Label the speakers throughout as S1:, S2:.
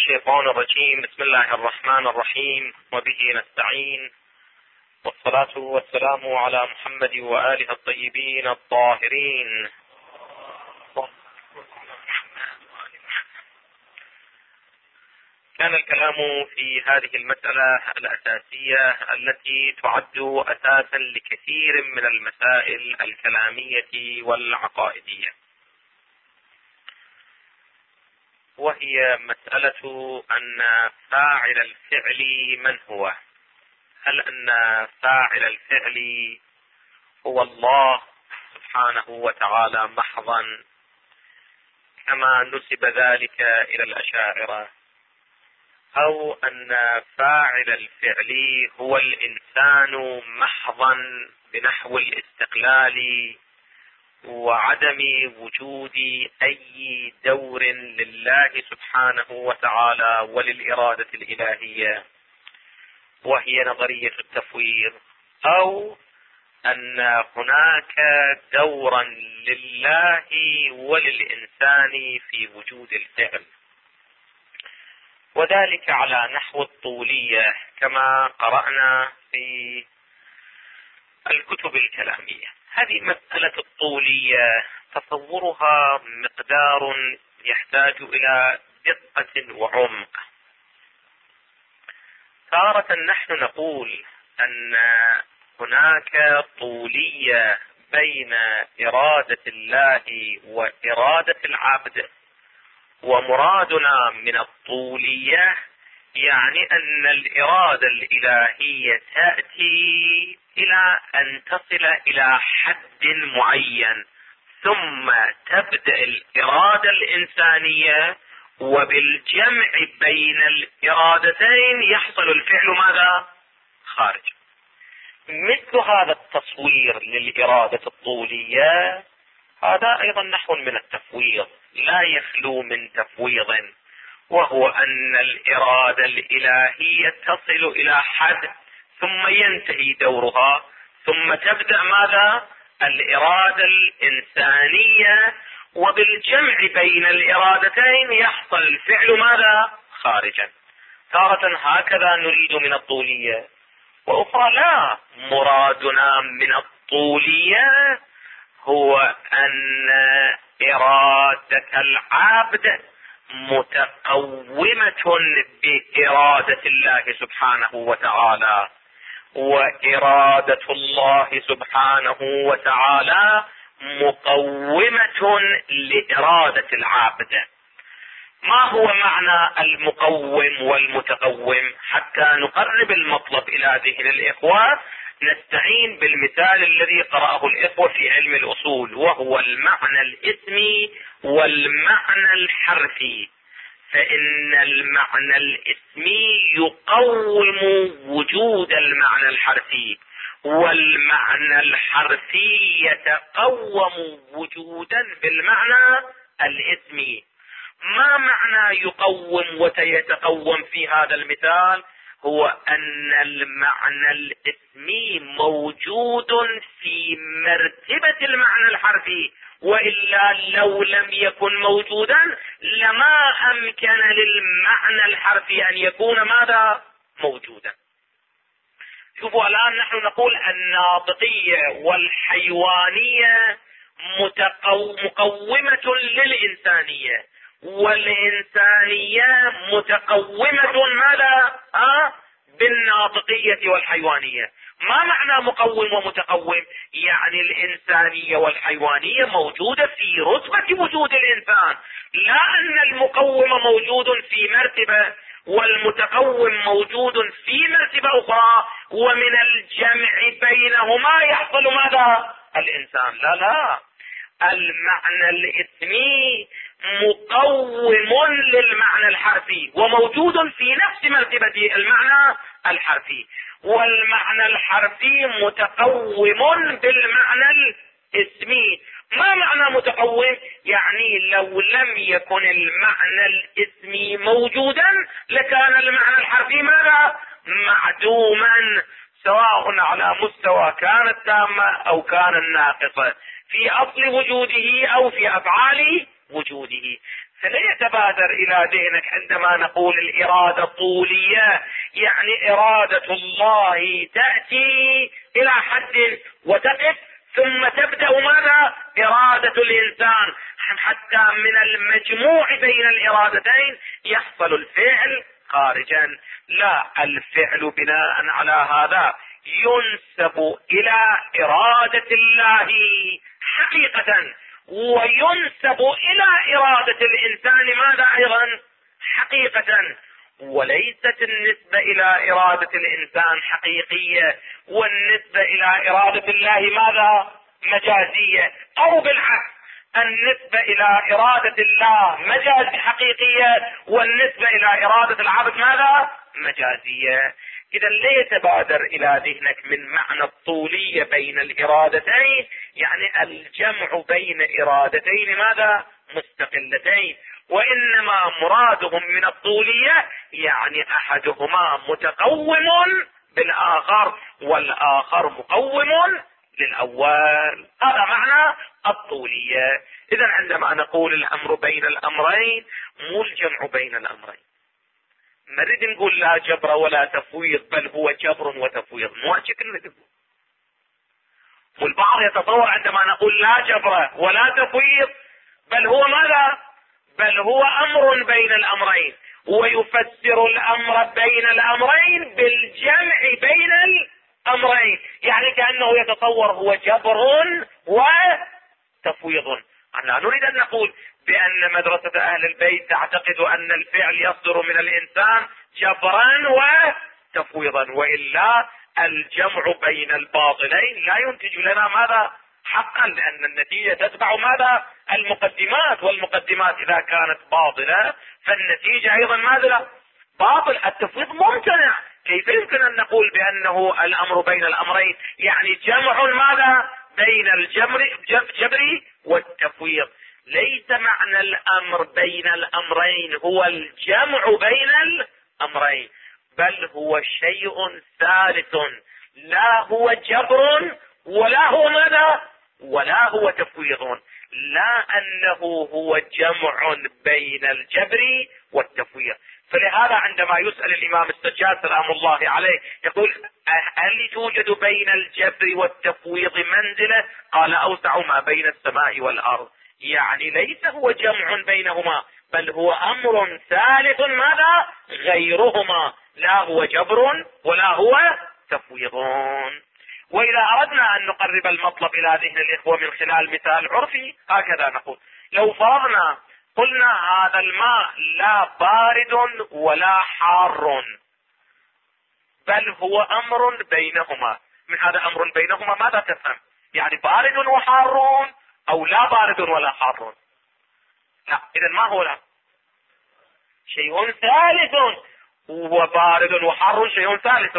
S1: الشيطان الرجيم. بسم الله الرحمن الرحيم، وبه نستعين، والصلاة والسلام على محمد وآله الطيبين الطاهرين. كان الكلام في هذه المسألة الأساسية التي تعد أساسا لكثير من المسائل الكلامية والعقائدية، وهي مسألة أن فاعل الفعل من هو؟ هل أن فاعل الفعل هو الله سبحانه وتعالى محضا كما نسب ذلك إلى الأشاعرة، أو أن فاعل الفعل هو الإنسان محضا بنحو الاستقلال وعدم وجود أي دور لله سبحانه وتعالى وللإرادة الإلهية، وهي نظرية التفويض، أو أن هناك دورا لله وللإنسان في وجود الفعل، وذلك على نحو الطولية كما قرأنا في الكتب الكلامية. هذه مسألة الطولية تصورها مقدار يحتاج إلى دقة وعمق. تارة نحن نقول أن هناك طولية بين إرادة الله وإرادة العبد، ومرادنا من الطولية يعني أن الإرادة الإلهية تأتي إلى أن تصل إلى حد معين، ثم تبدأ الإرادة الإنسانية، وبالجمع بين الإرادتين يحصل الفعل ماذا؟ خارج. مثل هذا التصوير للإرادة الطولية هذا أيضا نحو من التفويض، لا يخلو من تفويض، وهو أن الإرادة الإلهية تصل إلى حد ثم ينتهي دورها، ثم تبدأ ماذا؟ الإرادة الإنسانية، وبالجمع بين الإرادتين يحصل الفعل ماذا؟ خارجا. تارة هكذا نريد من الطولية، وأخرى لا، مرادنا من الطولية هو أن إرادة العبد متقومة بإرادة الله سبحانه وتعالى، وإرادة الله سبحانه وتعالى مقومة لإرادة العبد. ما هو معنى المقوم والمتقوم؟ حتى نقرب المطلب إلى ذهن الإخوة نستعين بالمثال الذي قرأه الإخوة في علم الأصول، وهو المعنى الاسمي والمعنى الحرفي. فإن المعنى الاسمي يقوم وجود المعنى الحرفي، والمعنى الحرفي يتقوم وجودا بالمعنى الاسمي. ما معنى يقوم ويتقوم في هذا المثال؟ هو أن المعنى الاسمي موجود في مرتبة المعنى الحرفي، وإلا لو لم يكن موجودا لما أمكن للمعنى الحرفي أن يكون ماذا؟ موجودا. شوفوا الآن نحن نقول الناطقية والحيوانية مقومة للإنسانية، والإنسانية متقومة ماذا؟ بالناطقية والحيوانية. ما معنى مقوم ومتقوم؟ يعني الإنسانية والحيوانية موجودة في رتبة وجود الإنسان، لا أن المقوم موجود في مرتبة والمتقوم موجود في مرتبة أخرى، ومن الجمع بينهما يحصل ماذا؟ الإنسان. لا لا، المعنى الاسمي مقوم للمعنى الحرفي وموجود في نفس مرتبة المعنى الحرفي، والمعنى الحرفي متقوم بالمعنى الاسمي. ما معنى متقوم؟ يعني لو لم يكن المعنى الاسمي موجودا لكان المعنى الحرفي ماذا؟ معدوما، سواء على مستوى كانت تامة أو كان ناقصة، في أصل وجوده أو في أفعال وجوده. فلا يتبادر الى ذهنك عندما نقول الارادة الطولية يعني ارادة الله تأتي الى حد وتقف ثم تبدأ ماذا؟ ارادة الانسان، حتى من المجموع بين الارادتين يحصل الفعل خارجا. لا، الفعل بناء على هذا ينسب الى ارادة الله حقيقة، وينسب الى ارادة الانسان ماذا ايضا؟ حقيقة. وليست النسبة الى ارادة الانسان حقيقية والنسبة الى ارادة الله ماذا؟ مجازية، او بالعكس النسبة الى ارادة الله مجازي حقيقية والنسبة الى ارادة العبد ماذا؟ مجازية. اذا لا يتبادر الى ذهنك من معنى الطولية بين الارادتين يعني الجمع بين ارادتين ماذا؟ مستقلتين، وانما مرادهم من الطولية يعني احدهما متقوم بالاخر والاخر مقوم للاول، هذا معنى الطولية. اذا عندما نقول الامر بين الامرين مو الجمع بين الامرين، ما نريد نقول لا جبر ولا تفويض بل هو جبر وتفويض، مو هالشكل نريد نقول. والبعض يتصور عندما نقول لا جبر ولا تفويض بل هو ماذا؟ بل هو امر بين الامرين، ويفسر الامر بين الامرين بالجمع بين الامرين، يعني كأنه يتصور هو جبر وتفويض. لا نريد ان نقول بان مدرسة اهل البيت تعتقد ان الفعل يصدر من الانسان جبرا وتفويضا، والا الجمع بين الباطلين لا ينتج لنا ماذا؟ حقا، لان النتيجة تتبع ماذا؟ المقدمات، والمقدمات اذا كانت باطلة فالنتيجة ايضا ماذا؟ باطل. التفويض ممتنع، كيف يمكن ان نقول بانه الامر بين الامرين يعني جمع ماذا؟ بين الجبر والتفويض. ليس معنى الامر بين الامرين هو الجمع بين الامرين، بل هو شيء ثالث لا هو جبر ولا هو ماذا؟ ولا هو تفويض، لا انه هو جمع بين الجبر والتفويض. فلهذا عندما يسأل الامام السجاد سلام الله عليه يقول هل توجد بين الجبر والتفويض منزلة؟ قال اوسع ما بين السماء والارض، يعني ليس هو جمع بينهما بل هو امر ثالث ماذا؟ غيرهما، لا هو جبر ولا هو تفويض. واذا اردنا ان نقرب المطلب الى ذهن الاخوة من خلال مثال عرفي هكذا نقول: لو فرضنا قلنا هذا الماء لا بارد ولا حار بل هو امر بينهما، من هذا امر بينهما ماذا تفهم؟ يعني بارد وحار او لا بارد ولا حار؟ لا، اذا ما هو؟ لا، شيء ثالث، وبارد وحار شيء ثالث.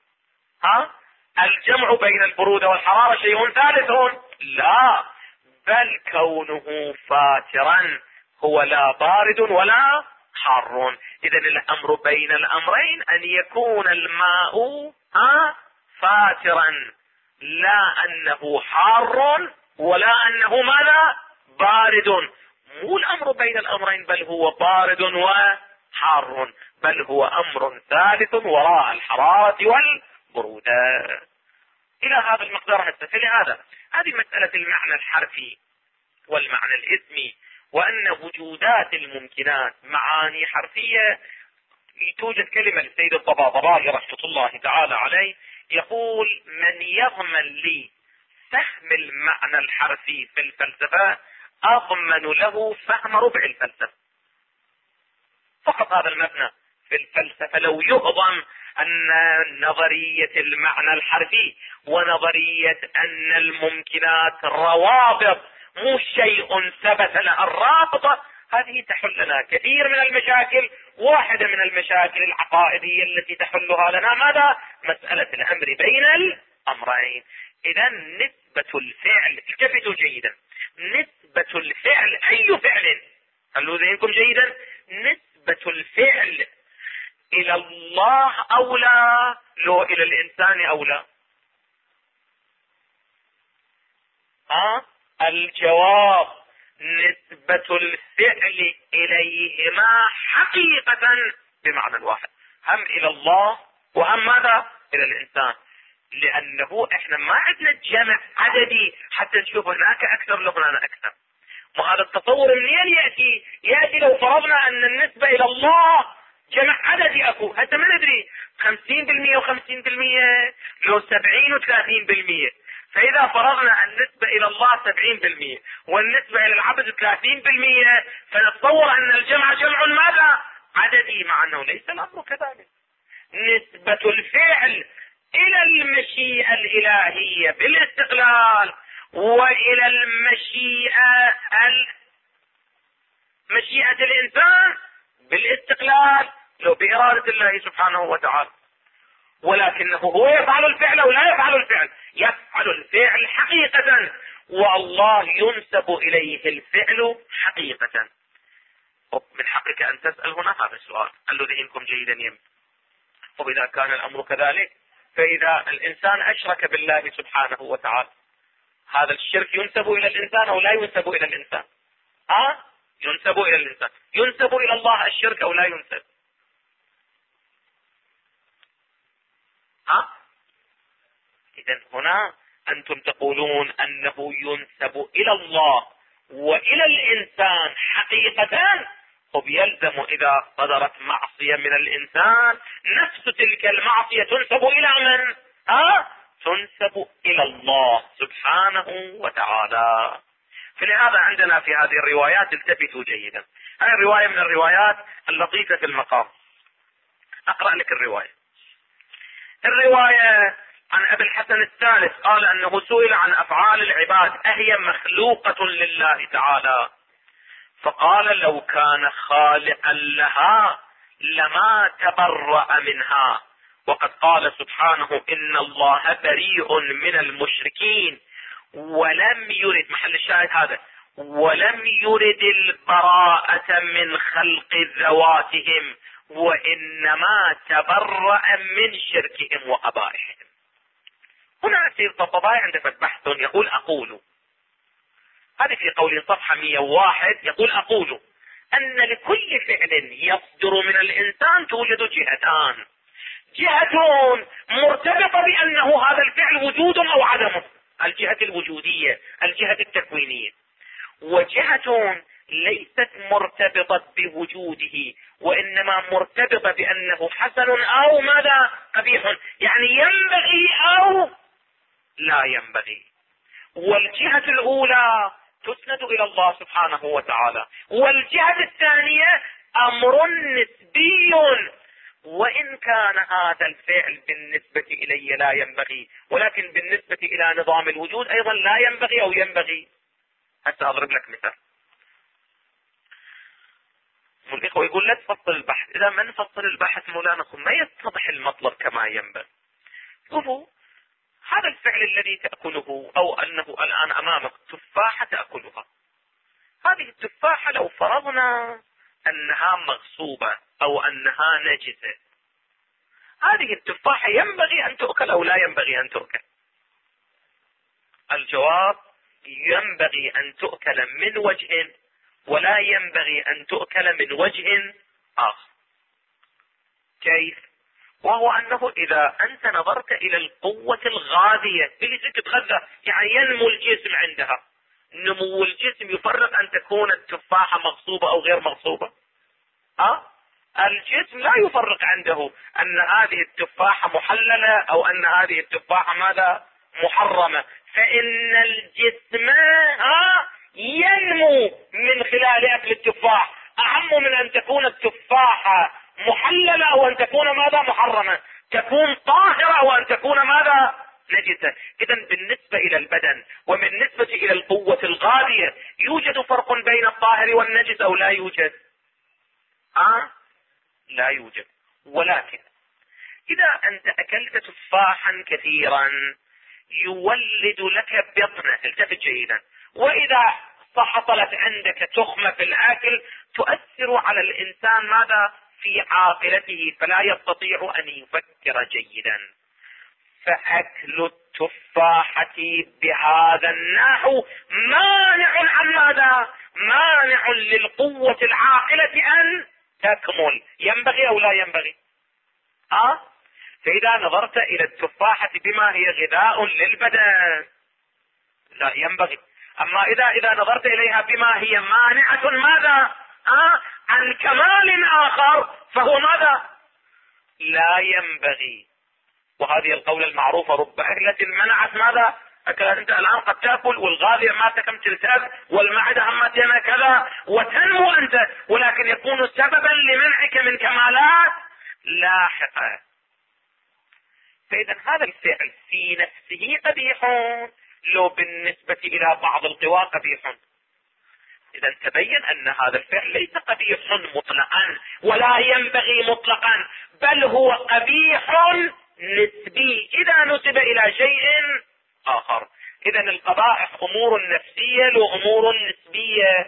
S1: الجمع بين البرودة والحرارة شيء ثالث؟ لا، بل كونه فاترا هو لا بارد ولا حار. اذا الامر بين الامرين ان يكون الماء فاترا، لا انه حار ولا انه ماذا؟ بارد. مو الامر بين الامرين بل هو بارد وحار، بل هو امر ثالث وراء الحرارة والبرودة. الى هذا المقدار هسه. فلهذا هذه مسألة المعنى الحرفي والمعنى الاسمي، وان وجودات الممكنات معاني حرفية. توجد كلمة للسيد الطباطبائي رحمة الله تعالى عليه يقول: من يضمن لي فهم المعنى الحرفي في الفلسفة اضمن له فهم ربع الفلسفة. فقط هذا المبنى في الفلسفة لو يهضم ان نظرية المعنى الحرفي ونظرية ان الممكنات روابط مو شيء ثبت لها الرابطة، هذه تحل لنا كثير من المشاكل. واحدة من المشاكل العقائدية التي تحلها لنا ماذا؟ مسألة الامر بين الامرين. اذا نسبة الفعل، التفتوا جيدا، نسبة الفعل، اي فعل، خلوا ذهنكم جيدا، نسبة الفعل الى الله اولى لو الى الانسان اولى؟ الجواب نسبة الفعل إليهما حقيقة بمعنى واحد، هم إلى الله وهم ماذا؟ إلى الإنسان. لأنه إحنا ما عندنا جمع عددي حتى نشوف هناك أكثر لو هناك أكثر. وهذا التصور منين يأتي؟ يأتي لو فرضنا أن النسبة إلى الله جمع عددي أكو، حتى ما ندري 50% و50%، لو 70 و30%. فإذا فرضنا النسبة إلى الله 70% والنسبة إلى العبد 30%، فنتصور أن الجمع جمع ماذا؟ عددي، مع أنه ليس الأمر كذلك. نسبة الفعل إلى المشيئة الإلهية بالاستقلال وإلى مشيئة الإنسان بالاستقلال لو بإرادة الله سبحانه وتعالى. ولكنه هو يفعل الفعل أو لا يفعل الفعل؟ يفعل الفعل حقيقة، والله ينسب إليه الفعل حقيقة. من حقك أن تسأل هنا هذا السؤال، قال له ذهنكم جيدا يم. وإذا كان الأمر كذلك، فإذا الإنسان أشرك بالله سبحانه وتعالى، هذا الشرك ينسب إلى الإنسان أو لا ينسب إلى الإنسان؟ ينسب إلى الإنسان. ينسب إلى الله الشرك أو لا ينسب؟ إذن هنا أنتم تقولون أنه ينسب إلى الله وإلى الإنسان حقيقة، وبيلزم إذا صدرت معصية من الإنسان نفس تلك المعصية تنسب إلى من؟ تنسب إلى الله سبحانه وتعالى. فلهذا عندنا في هذه الروايات التفتوا جيدا. هذه الرواية من الروايات اللطيفة في المقام. أقرأ لك الرواية عن أبي الحسن الثالث قال أنه سئل عن أفعال العباد أهي مخلوقة لله تعالى؟ فقال لو كان خالقا لها لما تبرأ منها. وقد قال سبحانه إن الله بريء من المشركين ولم يرد، محل الشاهد هذا، ولم يرد البراءة من خلق ذواتهم وإنما تبرأ من شركهم وقبائحهم. هنا سيد الطبطبائي عنده بحث يقول أقول، هذه في قول صفحة 101، يقول أقول أن لكل فعل يصدر من الإنسان توجد جهتان، جهة مرتبطة بأنه هذا الفعل وجود أو عدمه، الجهة الوجودية، الجهة التكوينية، وجهة ليست مرتبطة بوجوده وإنما مرتبطة بأنه حسن أو ماذا؟ قبيح، يعني ينبغي أو لا ينبغي. والجهة الأولى تسند إلى الله سبحانه وتعالى، والجهة الثانية أمر نسبي، وإن كان هذا الفعل بالنسبة إلي لا ينبغي، ولكن بالنسبة إلى نظام الوجود أيضا لا ينبغي أو ينبغي. حتى أضرب لك مثال. الإخوة يقول لا تفصل البحث، إذا ما نفصل البحث مولانا ما يتضح المطلب كما ينبغي. شوفوا هذا الفعل الذي تأكله، أو أنه الآن أمامك تفاحة تأكلها، هذه التفاحة لو فرضنا أنها مغصوبة أو أنها نجسة، هذه التفاحة ينبغي أن تؤكل أو لا ينبغي أن تؤكل؟ الجواب ينبغي أن تؤكل من وجه ولا ينبغي أن تؤكل من وجه آخر. كيف؟ وهو أنه إذا أنت نظرت إلى القوة الغاذية اللي تتغذى، يعني ينمو الجسم عندها، نمو الجسم يفرق أن تكون التفاحة مغصوبة أو غير مغصوبة. الجسم لا يفرق عنده أن هذه التفاحة محللة أو أن هذه التفاحة ماذا؟ محرمة. فإن الجسم ينمو من خلال أكل التفاح، أهم من أن تكون التفاحة محللة أو أن تكون ماذا؟ محرمة. تكون طاهرة وأن تكون ماذا؟ نجسة. إذا بالنسبة إلى البدن وبالنسبة إلى القوة الغاذية يوجد فرق بين الطاهر والنجس أو لا يوجد؟ لا يوجد. ولكن إذا أنت أكلت تفاحا كثيرا يولد لك بطنة، التفت جيدا، وإذا حصلت عندك تخمة في الأكل تؤثر على الإنسان ماذا؟ في عاقلته، فلا يستطيع أن يفكر جيدا. فأكل التفاحة بهذا النحو مانع عن ماذا؟ مانع للقوة العاقلة ان تكمل. ينبغي او لا ينبغي؟ فاذا نظرت الى التفاحة بما هي غذاء للبدن لا ينبغي. اما اذا نظرت اليها بما هي مانعة ماذا؟ عن كمال اخر فهو ماذا؟ لا ينبغي. وهذه القولة المعروفة: رب أكلة منعت ماذا؟ أكلت. أنت الآن قد تأكل والغاذية ما كم تلتهب والمعدة همتنا كذا وتنمو أنت، ولكن يكون سببا لمنعك من كمالات لاحقة. فإذا هذا الفعل في نفسه قبيح، لو بالنسبة إلى بعض القوى قبيح. إذا تبين أن هذا الفعل ليس قبيح مطلقا ولا ينبغي مطلقا، بل هو قبيح نسبي إذا نسب إلى شيء آخر. إذا القبائح أمور نفسية وأمور نسبية.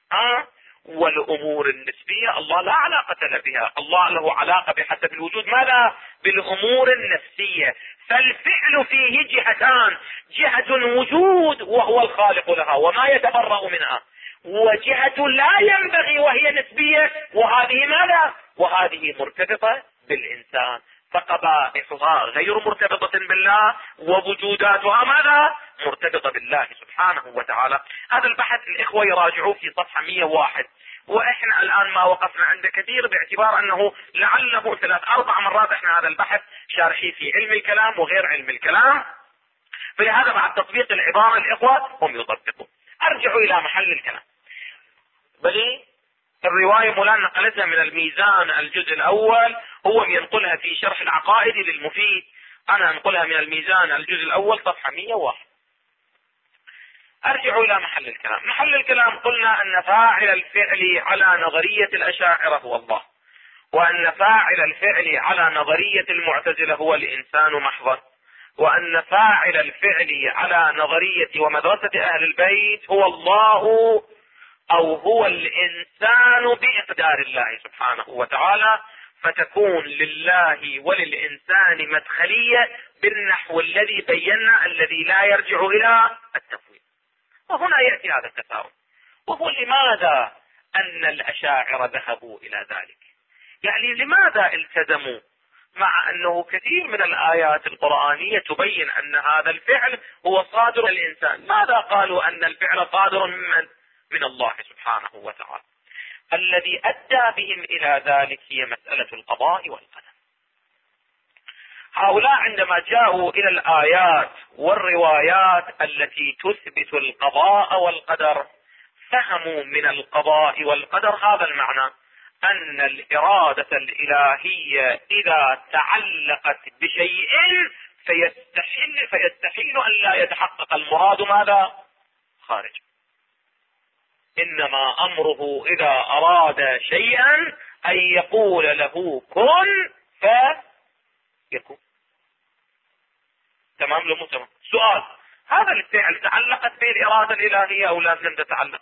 S1: والأمور النسبية الله لا علاقة له بها، الله له علاقة بحسب الوجود ماذا؟ بالأمور النفسية. فالفعل فيه جهتان: جهة وجود وهو الخالق لها وما يتبرأ منها، وجهة لا ينبغي وهي نسبية، وهذه ماذا؟ وهذه مرتبطة بالإنسان. فقبائحها غير مرتبطة بالله، ووجوداتها ماذا؟ مرتبطة بالله سبحانه وتعالى. هذا البحث الإخوة يراجعوه في صفحة 101، وإحنا الآن ما وقفنا عنده كثير باعتبار أنه لعله 3-4 مرات إحنا هذا البحث شارحيه في علم الكلام وغير علم الكلام، فلهذا بعد تطبيق العبارة الإخوة هم يطبقوا. أرجعوا إلى محل الكلام. بل الرواية مولانا نقلتها من الميزان الجزء الأول، هو ينقلها في شرح العقائد للمفيد، أنا أنقلها من الميزان الجزء الأول صفحة 101. أرجعوا إلى محل الكلام. محل الكلام قلنا أن فاعل الفعل على نظرية الأشاعرة هو الله، وأن فاعل الفعل على نظرية المعتزلة هو الإنسان محضا، وأن فاعل الفعل على نظرية ومدرسة أهل البيت هو الله أو هو الإنسان بإقدار الله سبحانه وتعالى، فتكون لله وللإنسان مدخلية بالنحو الذي بينا الذي لا يرجع إلى التفويض. وهنا يأتي هذا التفاوت، وهو لماذا أن الأشاعرة ذهبوا إلى ذلك؟ يعني لماذا التزموا مع أنه كثير من الآيات القرآنية تبين أن هذا الفعل هو صادر الإنسان؟ ماذا قالوا أن الفعل صادر من الله سبحانه وتعالى؟ الذي أدى بهم إلى ذلك هي مسألة القضاء والقدر. هؤلاء عندما جاءوا إلى الآيات والروايات التي تثبت القضاء والقدر فهموا من القضاء والقدر هذا المعنى: أن الإرادة الإلهية إذا تعلقت بشيء فيستحيل أن لا يتحقق المراد ماذا؟ خارج. إنما أمره إذا أراد شيئا أن يقول له كن فيكون. تمام لو تمام؟ سؤال: هذا الفعل تعلقت به الإرادة الإلهية أو لم تتعلق؟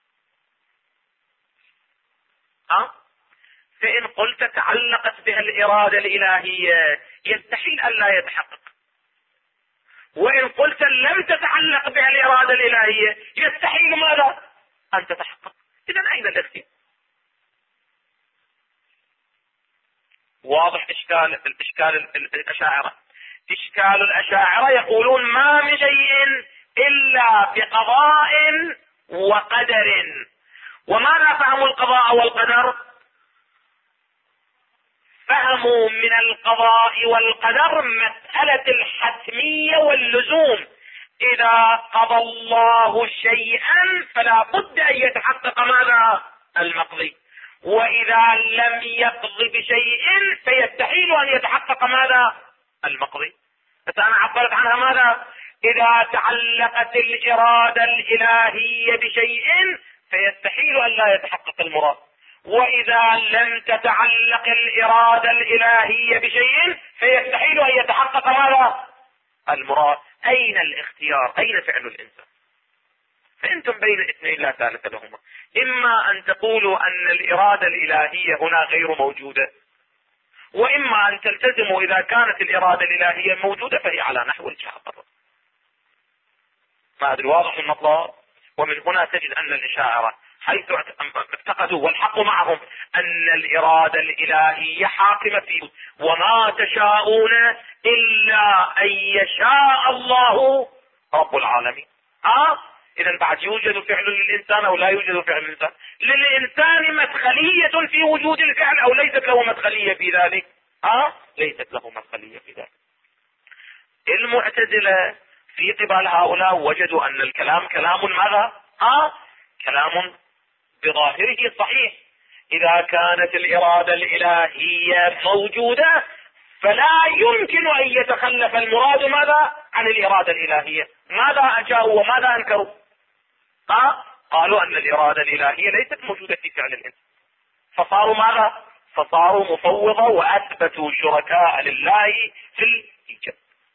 S1: فإن قلت تعلقت بها الإرادة الإلهية يستحيل أن لا يتحقق، وإن قلت لم تتعلق بها الإرادة الإلهية يستحيل ماذا؟ أن تتحقق. إذن أين الاختلاف؟ واضح إشكال الأشاعرة. إشكال الأشاعرة يقولون ما من شيء إلا بقضاء وقدر. وماذا فهموا القضاء والقدر؟ فهموا من القضاء والقدر مسألة الحتمية واللزوم. إذا قضى الله شيئا فلا بد أن يتحقق ماذا؟ المقضي. وإذا لم يقض بشيء فيستحيل أن يتحقق ماذا؟ المقضي. فأنا عبرت عنها ماذا؟ إذا تعلقت الإرادة الإلهية بشيء فيستحيل أن لا يتحقق المراد، وإذا لم تتعلق الإرادة الإلهية بشيء فيستحيل أن يتحقق ماذا؟ المراد. أين الاختيار؟ أين فعل الإنسان؟ فأنتم بين اثنين لا ثالث لهما. إما أن تقولوا أن الإرادة الإلهية هنا غير موجودة، وإما أن تلتزموا إذا كانت الإرادة الإلهية موجودة فهي على نحو الجابر. ما أدري واضح المطلب؟ ومن هنا تجد أن الأشاعرة حيث اعتقدوا والحق معهم أن الإرادة الإلهية حاكمة فيه، وما تشاءون إلا أن يشاء الله رب العالمين. إذا بعد يوجد فعل للإنسان أو لا يوجد فعل للإنسان؟ للإنسان مدخلية في وجود الفعل أو ليست له مدخلية في ذلك؟ ليست له مدخلية في ذلك. المعتزلة في قبال هؤلاء وجدوا أن الكلام كلام ماذا؟ كلام بظاهره صحيح. إذا كانت الإرادة الإلهية موجودة فلا يمكن أن يتخلف المراد ماذا عن الإرادة الإلهية. ماذا أجاؤوا وماذا أنكروا؟ قالوا أن الإرادة الإلهية ليست موجودة في فعل الإنسان، فصاروا ماذا؟ فصاروا مفوضة وأثبتوا شركاء لله في الإيجاد.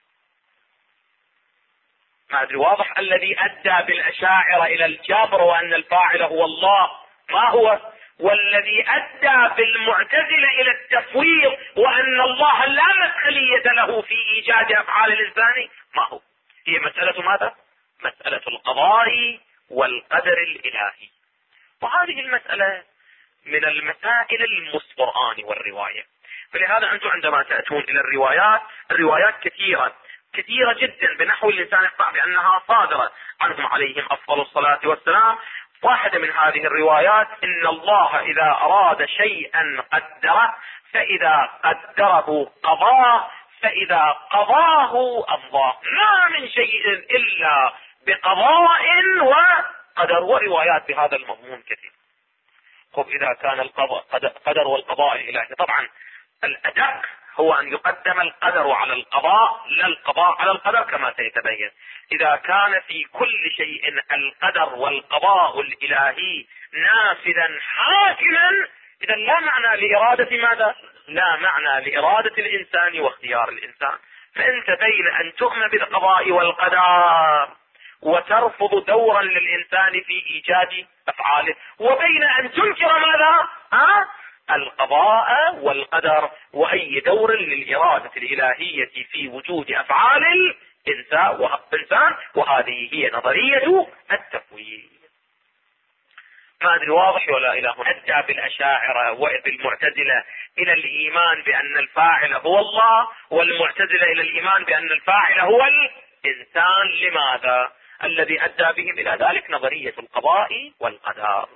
S1: ما أدري واضح؟ الذي أدى بالأشاعرة إلى الجبر وأن الفاعل هو الله ما هو؟ والذي أدى بالمعتزلة إلى التفويض وأن الله لا مدخلية له في إيجاد أفعال الإنسان ما هو؟ هي مسألة ماذا؟ مسألة القضاء والقدر الإلهي. وهذه المسألة من المسائل المستقرآن والرواية. فلهذا أنتم عندما تأتون إلى الروايات كثيرة جدا بنحو الإنسان يقطع بأنها صادرة عنهم عليهم أفضل الصلاة والسلام. واحدة من هذه الروايات: إن الله إذا أراد شيئا قدره، فإذا قدره قضاه، فإذا قضاه أمضاه. ما من شيء إلا بقضاء وقدر. وروايات بهذا المضمون كثير. طب إذا كان القدر والقضاء الإلهي، طبعا الأدق هو أن يقدم القدر على القضاء لا القضاء على القدر كما سيتبين. إذا كان في كل شيء القدر والقضاء الإلهي نافذا حاكما، إذا لا معنى لإرادة ماذا؟ لا معنى لإرادة الإنسان واختيار الإنسان. فأنت بين أن تؤمن بالقضاء والقدر وترفض دورا للإنسان في إيجاد أفعاله، وبين أن تنكر ماذا؟ القضاء والقدر وأي دور للإرادة الإلهية في وجود أفعال الإنسان. وهذه هي نظرية التفويض. ما أدري واضح ولا؟ إلى هنا أدى بالأشاعرة وبالمعتزلة إلى الإيمان بأن الفاعل هو الله، والمعتزلة إلى الإيمان بأن الفاعل هو الإنسان. لماذا؟ الذي أدى بهم إلى ذلك نظرية القضاء والقدر.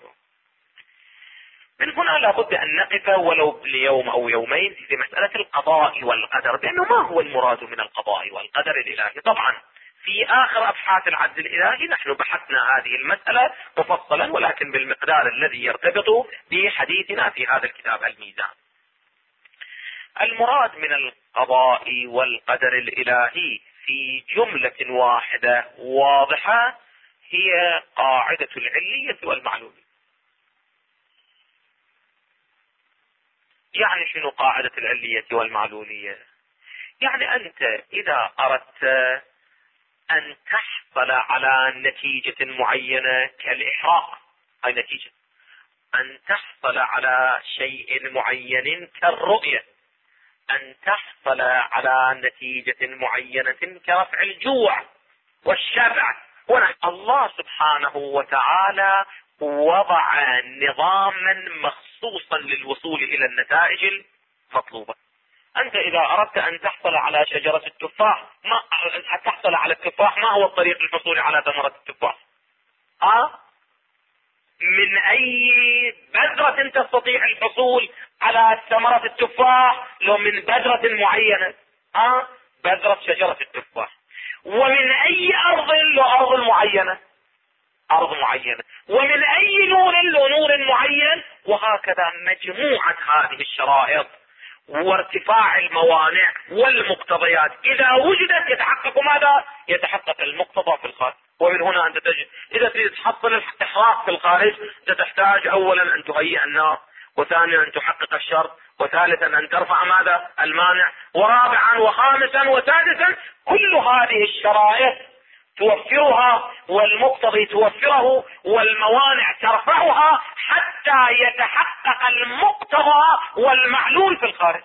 S1: من هنا لابد أن نقف ولو ليوم أو يومين في مسألة القضاء والقدر، بأنه ما هو المراد من القضاء والقدر الإلهي. طبعا في آخر أبحاث العدل الإلهي نحن بحثنا هذه المسألة مفصلا، ولكن بالمقدار الذي يرتبط بحديثنا في هذا الكتاب الميزان. المراد من القضاء والقدر الإلهي في جملة واحدة واضحة هي قاعدة العلية والمعلومية. يعني شنو قاعدة العلية والمعلولية؟ يعني أنت إذا أردت أن تحصل على نتيجة معينة كالإحراق، هاي نتيجة. أن تحصل على شيء معين كالرؤية، أن تحصل على نتيجة معينة كرفع الجوع والشبع. الله سبحانه وتعالى وضع نظاما مخصوصا للوصول إلى النتائج المطلوبة. أنت إذا أردت أن تحصل على شجرة التفاح، ما تحصل على التفاح، ما هو الطريق للحصول على ثمرة التفاح؟ من أي بذرة تستطيع الحصول على ثمرة التفاح؟ لو من بذرة معينة، بذرة شجرة التفاح. ومن أي أرض؟ لو أرض معينة، أرض معينة. ومن أي نور؟ لو نور معين. وهكذا مجموعة هذه الشرائط وارتفاع الموانع والمقتضيات إذا وجدت يتحقق ماذا؟ يتحقق المقتضى في الخارج. ومن هنا أنت تجد إذا تريد تحصل الإحراق في الخارج تحتاج أولا أن تهيئ النار، وثانيا أن تحقق الشرط، وثالثا أن ترفع ماذا؟ المانع، ورابعا وخامسا وسادسا. كل هذه الشرائط توفرها والمقتضي توفره والموانع ترفعها حتى يتحقق المقتضى والمعلول في الخارج.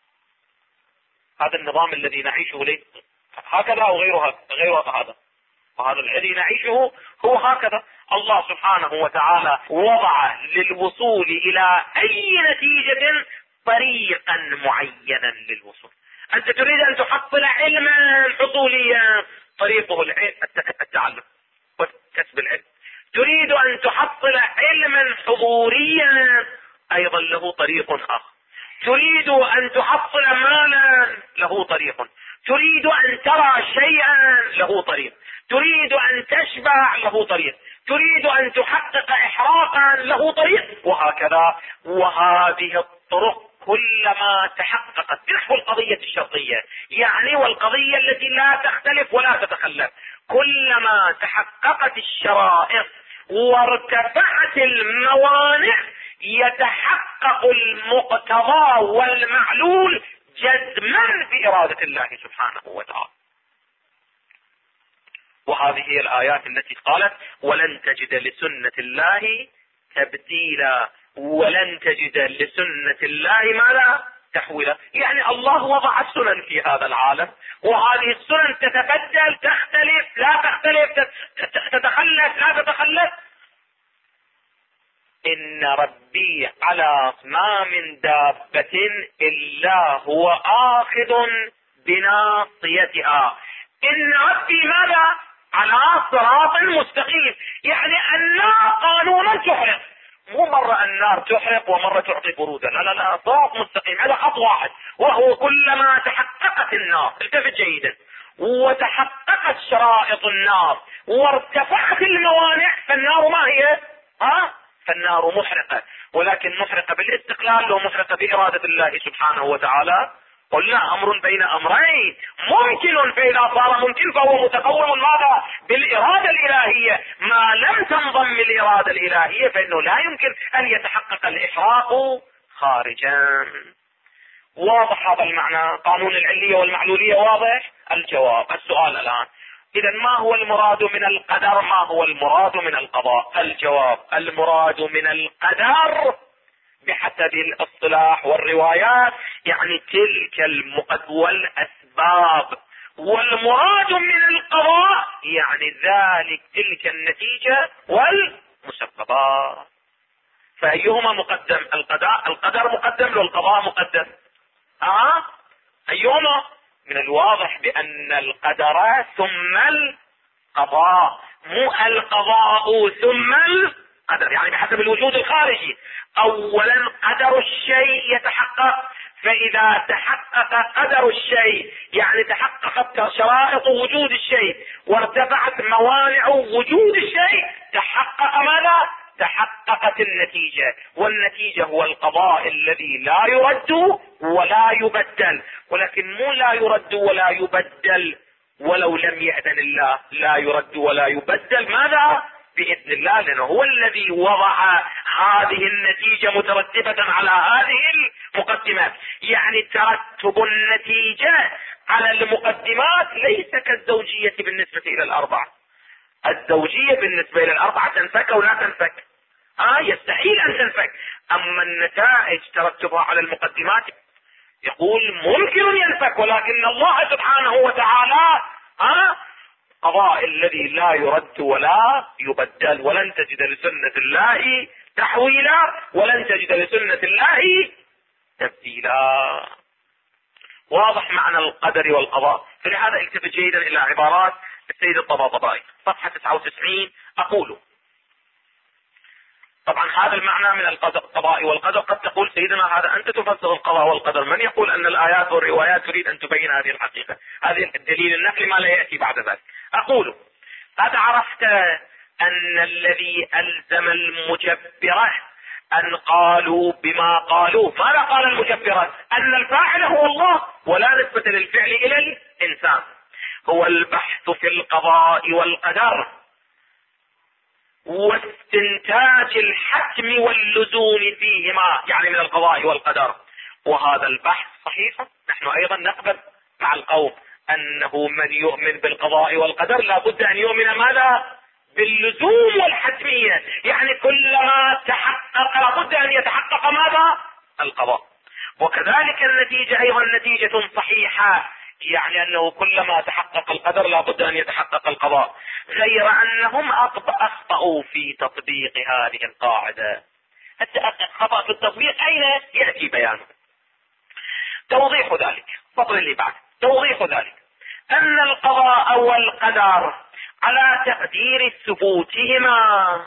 S1: هذا النظام الذي نعيشه ليه هكذا أو غير هذا؟ وهذا الذي نعيشه هو هكذا. الله سبحانه وتعالى وضع للوصول إلى أي نتيجة طريقا معينا للوصول. أنت تريد أن تحصل علما حصوليا، طريقه التعلم وكسب العلم. تريد أن تحصل علما حضوريا، أيضا له طريق آخر. تريد أن تحصل مالا، له طريق. تريد أن ترى شيئا، له طريق. تريد أن تشبع، له طريق. تريد أن تحقق إحراقا، له طريق، وهكذا. وهذه الطرق كلما تحققت نحو القضية الشرطية، يعني والقضية التي لا تختلف ولا تتخلف، كلما تحققت الشرائط وارتفعت الموانع يتحقق المقتضى والمعلول جزما بإرادة الله سبحانه وتعالى. وهذه هي الآيات التي قالت ولن تجد لسنة الله تبديلا، ولن تجد لسنة الله ماذا؟ تحويلا. يعني الله وضع السنن في هذا العالم، وهذه السنن تتبدل، تختلف، لا تختلف، تتخلف، لا تتخلف. إن ربي على ما من دابة إلا هو آخذ بناصيتها. إن ربي ماذا؟ على صراط مستقيم. يعني النار قانونا تحرق، مو مرة النار تحرق ومرة تعطي برودا، لا لا لا، صراط مستقيم. هذا خط واحد، وهو كلما تحققت النار، التفت جيدا، وتحققت شرائط النار وارتفعت الموانع، فالنار ما هي؟ فالنار محرقة، ولكن محرقة بالاستقلال لو محرقة بإرادة الله سبحانه وتعالى. قلنا أمر بين أمرين ممكن، فإذا صار ممكن فهو متقوم ماذا؟ بالإرادة الإلهية. ما لم تنضم الإرادة الإلهية فإنه لا يمكن أن يتحقق الإحراق خارجا. واضح هذا المعنى؟ قانون العلية والمعلولية واضح؟ الجواب. السؤال الآن، إذا ما هو المراد من القدر؟ ما هو المراد من القضاء؟ الجواب: المراد من القدر بحسب الاصطلاح والروايات يعني تلك والأسباب، والمراد من القضاء يعني ذلك تلك النتيجة والمسببات. فأيهما مقدم؟ القدر مقدم والقضاء مقدم. أيهما؟ من الواضح بأن القدر ثم القضاء، مو القضاء ثم القدر، يعني بحسب الوجود الخارجي. أولا قدر الشيء يتحقق، فإذا تحقق قدر الشيء يعني تحققت شرائط وجود الشيء وارتفعت موانع وجود الشيء، تحقق ماذا؟ تحققت النتيجة. والنتيجة هو القضاء الذي لا يرد ولا يبدل، ولكن مو لا يرد ولا يبدل ولو لم يأذن الله، لا يرد ولا يبدل ماذا؟ بإذن الله، لأنه هو الذي وضع هذه النتيجة مترتبة على هذه المقدمات. يعني ترتب النتيجة على المقدمات ليس كالزوجية بالنسبة إلى الأربعة. الزوجية بالنسبة إلى الأربعة تنفك أو لا تنفك؟ يستحيل أن تنفك. أما النتائج ترتبها على المقدمات يقول ممكن ينفك، ولكن الله سبحانه وتعالى قضاء الذي لا يرد ولا يبدل. ولن تجد لسنة الله تحويلا، ولن تجد لسنة الله تبديلا. واضح معنى القدر والقضاء؟ فلهذا التفت جيدا إلى عبارات السيد الطباطبائي صفحة 99. أقول طبعا هذا المعنى من القضاء والقدر. قد تقول سيدنا هذا أنت تفسر القضاء والقدر، من يقول أن الآيات والروايات تريد أن تبين هذه الحقيقة؟ هذه الدليل النقلي ما لا يأتي بعد ذلك. أقول قد عرفت أن الذي ألزم المجبرة أن قالوا بما قالوا. ماذا قال المجبرة؟ أن الفاعل هو الله ولا نسبة للفعل إلى الإنسان. هو البحث في القضاء والقدر واستنتاج الحتم واللزوم فيهما، يعني من القضاء والقدر. وهذا البحث صحيح، نحن أيضا نقبل مع القوم أنه من يؤمن بالقضاء والقدر لابد أن يؤمن ماذا؟ باللزوم والحتمية. يعني كلما تحقق لابد أن يتحقق ماذا؟ القضاء. وكذلك النتيجة أيضا نتيجة صحيحة يعني انه كلما تحقق القدر لابد ان يتحقق القضاء، غير انهم اخطأوا في تطبيق هذه القاعدة. الخطأ في التطبيق اين يأتي بيانه؟ توضيح ذلك، السطر اللي بعد توضيح ذلك ان القضاء والقدر على تقدير ثبوتهما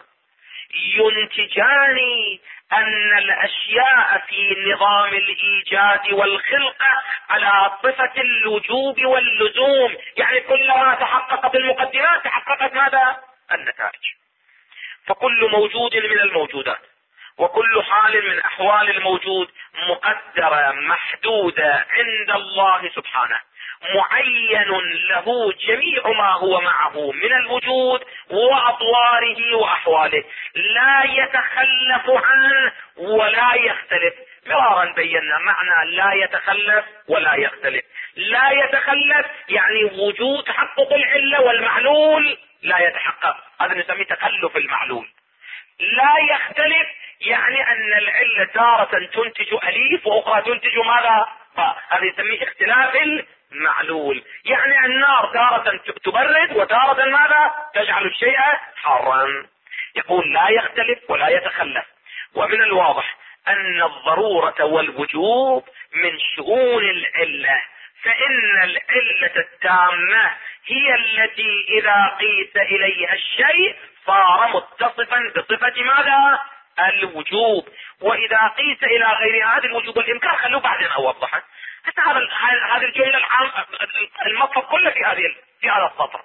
S1: ينتجان ان الاشياء في نظام الايجاد والخلقة على صفة الوجوب واللزوم، يعني كلما تحققت المقدمات تحققت ماذا؟ النتائج. فكل موجود من الموجودات وكل حال من احوال الموجود مقدرة محدودة عند الله سبحانه، معين له جميع ما هو معه من الوجود واطواره واحواله، لا يتخلف عنه ولا يختلف. مرارا بينا معنى لا يتخلف ولا يختلف. لا يتخلف يعني وجود تحقق العلة والمعلول لا يتحقق، هذا نسميه تخلف المعلول. لا يختلف يعني ان العلة تارة تنتج اليف واخرى تنتج ماذا؟ هذا يسميه اختلاف المعلول. يعني النار تارة تبرد وتارة ماذا؟ تجعل الشيء حارا. يقول لا يختلف ولا يتخلف. ومن الواضح ان الضرورة والوجوب من شؤون العلة، فان العلة التامة هي التي اذا قيس اليها الشيء صار متصفا بصفة ماذا؟ الوجوب. واذا قيس الى غير هذا الوجوب والامكان، خلوه بعدين اوضحه. حتى هذه الجملة المطلب كله في هذا السطر.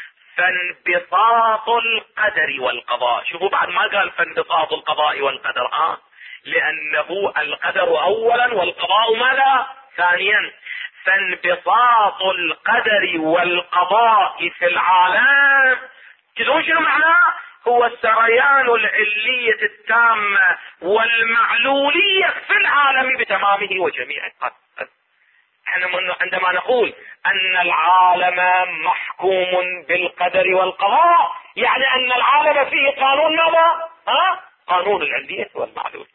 S1: فانبساط القدر والقضاء، شوفوا بعد ما قال فانبساط القضاء والقدر، لانه القدر اولا والقضاء ماذا؟ ثانيا. فانبساط القدر والقضاء في العالم تدرون شنو معناه؟ هو السريان العلية التامة والمعلولية في العالم بتمامه وجميعه. عندما نقول ان العالم محكوم بالقدر والقضاء، يعني ان العالم فيه قانون ماذا؟ قانون العلية والمعلول.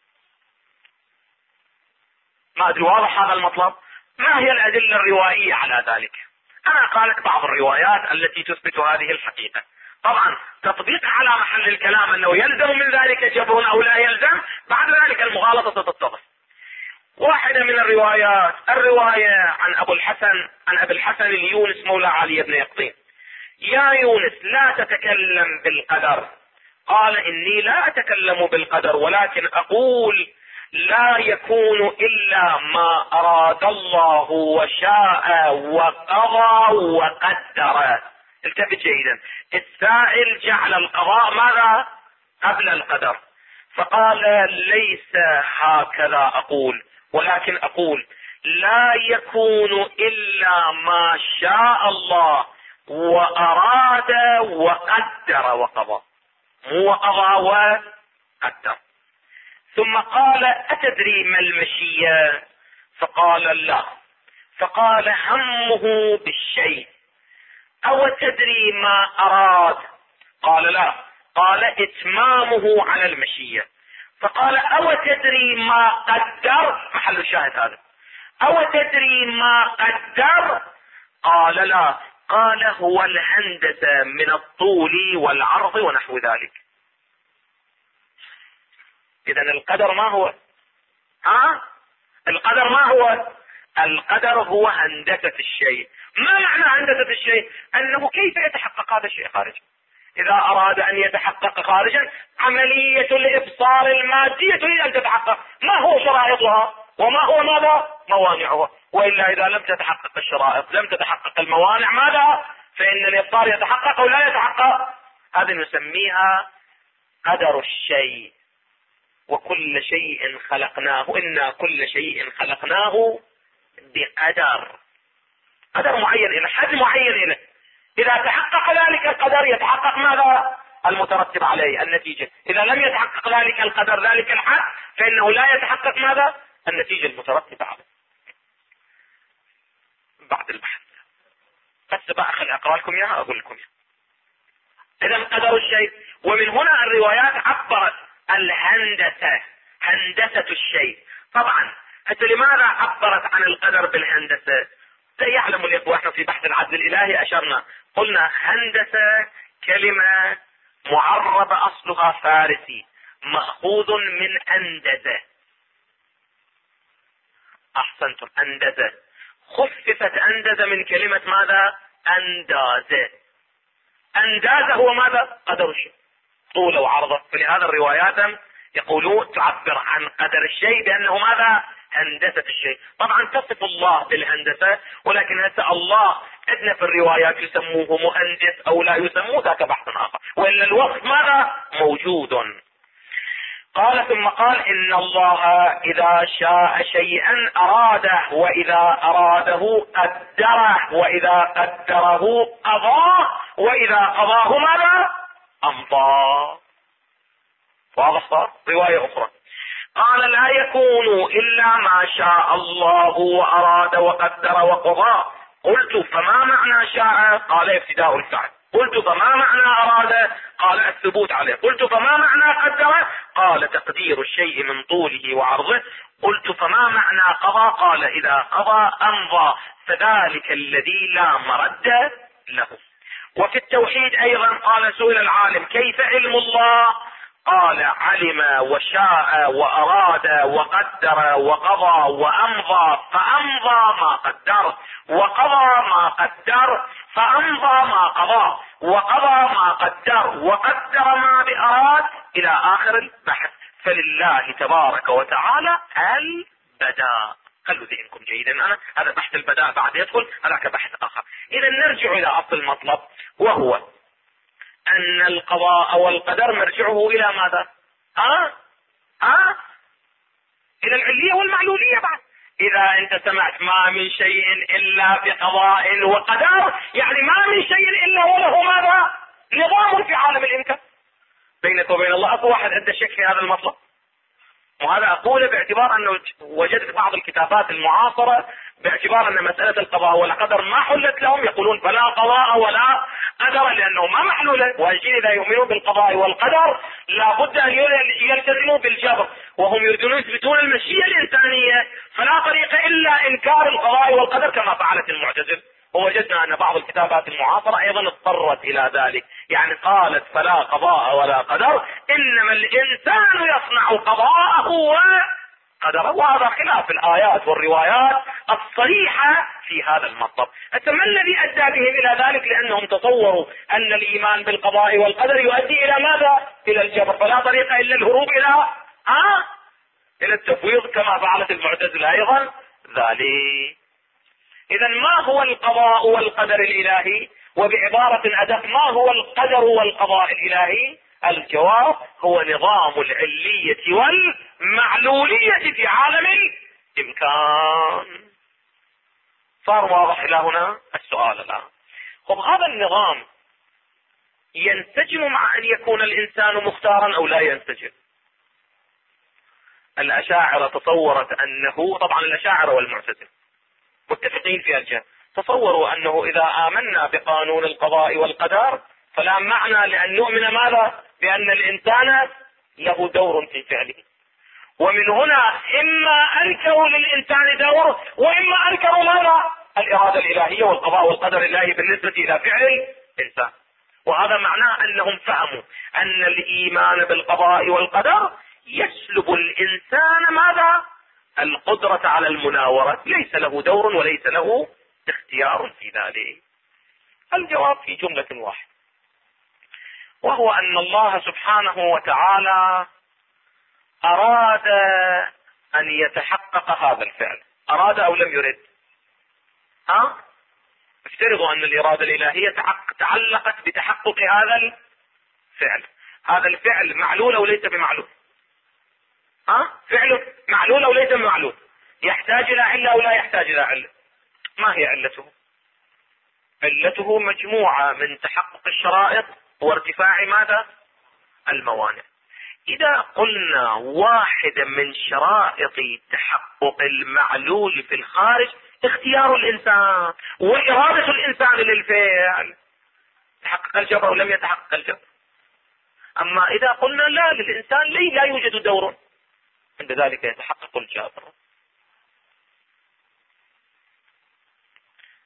S1: ما ادري واضح هذا المطلب؟ ما هي الادلة الروائية على ذلك؟ انا اقرأ بعض الروايات التي تثبت هذه الحقيقة. طبعا تطبيق على محل الكلام انه يلزم من ذلك جبر او لا يلزم، بعد ذلك المغالطة تتضح. واحدة من الروايات، الرواية عن ابي الحسن اليونس مولى علي بن يقطين: يا يونس لا تتكلم بالقدر. قال اني لا اتكلم بالقدر ولكن اقول لا يكون الا ما اراد الله وشاء وقضى وقدر. التفت جيدا، السائل جعل القضاء ماذا؟ قبل القدر، فقال ليس هكذا اقول، ولكن اقول لا يكون الا ما شاء الله واراد وقدر وقضى، مو وقضى وقدر. ثم قال اتدري ما المشيئة؟ فقال لا. فقال همه بالشيء. او تدري ما اراد؟ قال لا. قال اتمامه على المشيئة. فقال او تدري ما قدر؟ محل الشاهد هذا. او تدري ما قدر؟ قال لا. قال هو الهندسة من الطول والعرض ونحو ذلك. اذا القدر ما هو؟ القدر ما هو؟ القدر هو هندسة الشيء. ما معنى هندسة الشيء؟ انه كيف يتحقق هذا الشيء خارجا. اذا اراد ان يتحقق خارجا عملية الابصار المادية تريد ان تتحقق، ما هو شرائطها وما هو ماذا؟ موانعها. والا اذا لم تتحقق الشرائط لم تتحقق الموانع ماذا؟ فان الابصار يتحقق او لا يتحقق. هذا نسميها قدر الشيء. وكل شيء خلقناه، إنا كل شيء خلقناه بقدر، قدر معين إلى حد معين إلى. إذا تحقق ذلك القدر يتحقق ماذا؟ المترتب عليه النتيجة. إذا لم يتحقق ذلك القدر ذلك الحد فإنه لا يتحقق ماذا؟ النتيجة المترتبة عليه. بعد البحث بس بقى خلي أقرأ لكم إياها أقول لكم إياها. إذا قدر الشيء. ومن هنا الروايات عبرت الهندسة، هندسة الشيء. طبعا حتى لماذا عبرت عن القدر بالهندسة؟ سيعلم الإخوة، احنا في بحث العدل الإلهي أشرنا قلنا هندسة كلمة معربة أصلها فارسي مأخوذ من أندزة. أحسنتم، أندزة خففت أندزة من كلمة ماذا؟ أندازة. أندازة هو ماذا؟ قدر الشيء طوله وعرضه. فلهذا الروايات يقولون تعبر عن قدر الشيء بأنه ماذا؟ هندسة الشيء. طبعا تصف الله بالهندسة، ولكن هسه الله عندنا في الروايات يسموه مهندس او لا يسموه، ذاك بحث اخر، والا الوصف ماذا؟ موجود. قال ثم قال ان الله اذا شاء شيئا اراده، واذا اراده قدره، واذا قدره قضاه، واذا قضاه ماذا؟ امضى. واضح صار؟ رواية اخرى قال لا يكون الا ما شاء الله واراد وقدر وقضى. قلت فما معنى شاء؟ قال ابتداء الفعل. قلت فما معنى اراد؟ قال الثبوت عليه. قلت فما معنى قدر؟ قال تقدير الشيء من طوله وعرضه. قلت فما معنى قضى؟ قال اذا قضى امضى، فذلك الذي لا مرد له. وفي التوحيد ايضا قال سئل العالم كيف علم الله؟ قال علم وشاء واراد وقدر وقضى وامضى، فامضى ما قدر، وقضى ما قدر، فامضى ما قضى، وقضى ما قدر، وقدر ما باراد، الى اخر البحث. فلله تبارك وتعالى البداء. خلوا ذهنكم جيدا، انا هذا بحث البداء بعد يدخل هذاك بحث اخر. اذا نرجع الى اصل المطلب، وهو ان القضاء والقدر مرجعه الى ماذا؟ الى العلية والمعلولية بعد. اذا انت سمعت ما من شيء الا بقضاء وقدر، يعني ما من شيء الا وله ماذا؟ نظام في عالم الامكان. بينك وبين الله اكو واحد عنده شك في هذا المطلب؟ وهذا اقوله باعتبار انه وجدت بعض الكتابات المعاصرة باعتبار ان مسألة القضاء والقدر ما حلت لهم، يقولون فلا قضاء ولا قدر لانه ما محلولة. والجين اذا يؤمنون بالقضاء والقدر لابد ان يلتزموا بالجبر، وهم يريدون يثبتون المشيئة الانسانية، فلا طريق الا انكار القضاء والقدر كما فعلت المعتزلة. ووجدنا ان بعض الكتابات المعاصرة ايضا اضطرت الى ذلك، يعني قالت فلا قضاء ولا قدر، انما الانسان يصنع قضاءه وقدره. وهذا خلاف الايات والروايات الصريحة في هذا المطلب. ما الذي ادى بهم الى ذلك؟ لانهم تصوروا ان الايمان بالقضاء والقدر يؤدي الى ماذا؟ الى الجبر، فلا طريق الا الهروب الى التفويض كما فعلت المعتزلة ايضا ذلك. اذا ما هو القضاء والقدر الالهي؟ وبعبارة ادق ما هو القدر والقضاء الالهي؟ الجواب هو نظام العلية والمعلولية في عالم الامكان. صار واضح الى هنا السؤال الان. طب هذا النظام ينسجم مع ان يكون الانسان مختارا او لا ينسجم؟ الاشاعرة تصورت انه، طبعا الاشاعرة والمعتزلة متفقين في الجهة، تصوروا انه اذا امنا بقانون القضاء والقدر فلا معنى لان نؤمن ماذا؟ بان الانسان له دور في فعله. ومن هنا اما انكروا للانسان دور، واما انكروا ماذا؟ الاراده الالهيه والقضاء والقدر الالهي بالنسبه الى فعل الانسان. وهذا معناه انهم فهموا ان الايمان بالقضاء والقدر يسلب الانسان ماذا؟ القدرة على المناورة، ليس له دور وليس له اختيار في ذلك. الجواب في جملة واحدة، وهو ان الله سبحانه وتعالى اراد ان يتحقق هذا الفعل. اراد او لم يرد؟ افترضوا ان الاراده الالهيه تعلقت بتحقق هذا الفعل. هذا الفعل معلول او ليس بمعلول؟ فعله معلول او ليس بمعلول؟ يحتاج الى علة او لا يحتاج الى علة؟ ما هي علته؟ علته مجموعة من تحقق الشرائط وارتفاع ماذا؟ الموانع. اذا قلنا واحدة من شرائط تحقق المعلول في الخارج اختيار الانسان وارادة الانسان للفعل، تحقق الجبر او لم يتحقق الجبر. اما اذا قلنا لا، للانسان لا يوجد دور، عند ذلك يتحقق الجبر.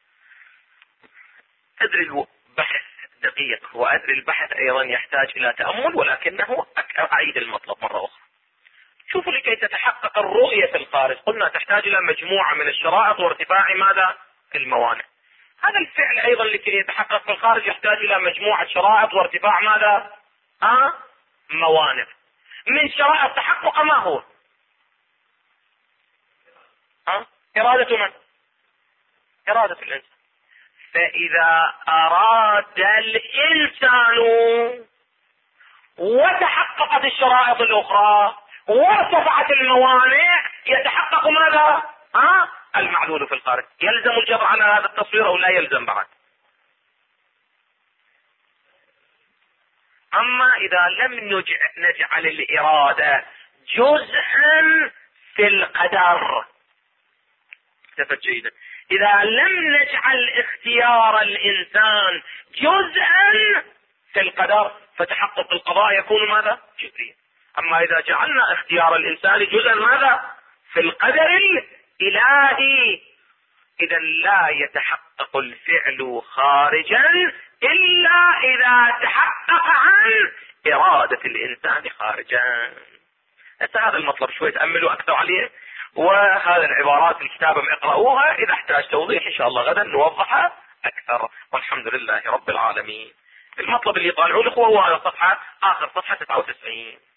S1: أدري البحث دقيق، وأدري البحث أيضا يحتاج إلى تأمل، ولكنه أعيد المطلب مرة أخرى. شوفوا، لكي تتحقق الرؤية في الخارج قلنا تحتاج إلى مجموعة من الشرائط وارتفاع ماذا؟ الموانع. هذا الفعل أيضا لكي يتحقق في الخارج يحتاج إلى مجموعة شرائط وارتفاع ماذا؟ موانع. من شرائط تحقق ما هو؟ إرادة من؟ إرادة الإنسان. فإذا أراد الإنسان وتحققت الشرائط الأخرى وارتفعت الموانع يتحقق ماذا؟ المعلول في الخارج. يلزم الجبر على هذا التصوير أو لا يلزم بعد؟ أما إذا لم نجعل الإرادة جزءا في القدر، التفت جيدا، إذا لم نجعل اختيار الإنسان جزءا في القدر فتحقق القضاء يكون ماذا؟ جزئيا. أما إذا جعلنا اختيار الإنسان جزءا ماذا؟ في القدر الإلهي، إذا لا يتحقق الفعل خارجا إلا إذا تحقق عن إرادة الإنسان خارجا. هذا المطلب شوي تأملوا أكثر عليه، وهذه العبارات الكتابة اقرأوها، إذا احتاج توضيح إن شاء الله غدا نوضحها أكثر، والحمد لله رب العالمين. المطلب اللي يطالعوا الأخوة هو على صفحة آخر صفحة 99.